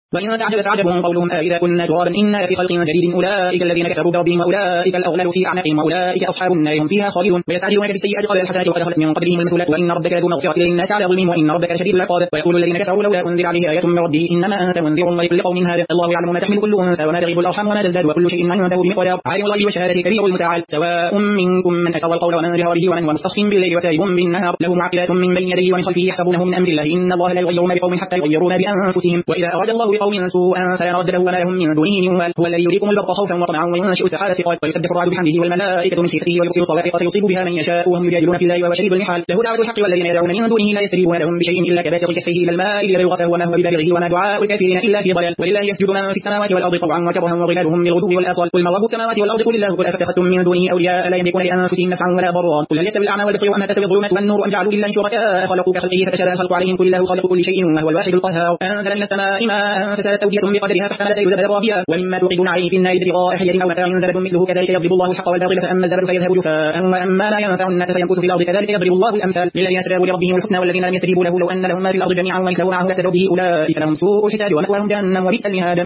وإن تعجب فعجب قولهم أإذا كنا ترابا إنا لفي خلق جديد أولئك الذين كفروا بربهم وأولئك الأغلال في أعناقهم وأولئك أصحاب النار هم فيها خالدون ويستعجلونك بالسيئات قبل الحسنة وقد خلت من قبلهم المثلات وإن ربك لذو مغفرة للناس على ظلمهم وإن ربك لشديد العقاب ويقول الذين كفروا لولا أنزل عليه آية من ربه إنما أنت منذر ولكل قوم هاد الله يعلم ما تحمل كل أنثى وما تغيب الأرحام وما تزداد وكل شيء عنده بمقدار عالم الغيب والشهادة كبير المتعال سواء منكم من أسر القول ومن جهر به ومن هو مستخف بالليل وسارب بالنهار له معقبات من بين يديه ومن خلفه يحسبونه من أمر الله إن الله لا يغير ما بقوم حتى يغيروا ما بأنفسهم وإذا أراد الله بقوم سوءا فلا رد له وما لهم من دونه من وال هو الذي يريكم البرق خوفا وطمعا وينشئ السحاب ثقال ويسبح الرعد بحمده والملائكة من خيفته ويبصر الصواعق فيصيب بها من يشاء وهم يجادلون في الله وهو شديد المحال له دعوة الحق والذين يدعون من دونه لا يستجيبون لهم بشيء إلا كباسط كفيه إلى الماء ليبلغ فهو ما هو ببالغه وما دعاء الكافرين إلا في ضلال ولله يسجد من في السماوات والأرض طوعا وكرها وظلالهم بالغدو والآصال قل من رب السماوات والأرض قل الله قل أفتخذتم من دونه أولياء لا يملكون لأنفسهم نفعا ولا ضرا قل هل يستوي الأعمى والبصير أم تستوي الظلمات والنور أم جعلوا لله شركاء خلقوا كخلقه فتشابه الخلق عليهم قل الله خالق كل شيء وهو الواحد القهار أنزل من السماء ماء فسالت أودية بقدرها فاحتملت سيل زبدا رابيا ومما توقدون عليه في النار ابتغاء حية أو متاع زبد مثله كذلك يضرب الله الحق والباطل فأما الزبد فيذهب جفاء وأما لا ينفع الناس فيمكث في الأرض كذلك يضرب الله الأمثال للذين استجابوا لربهم الحسنى والذين لم يستجيبوا له لو أن لهم ما في الأرض جميعا ومثله معه لافتدوا به أولئك لهم سوء الحساب ومأواهم جهنم وبئس المهاد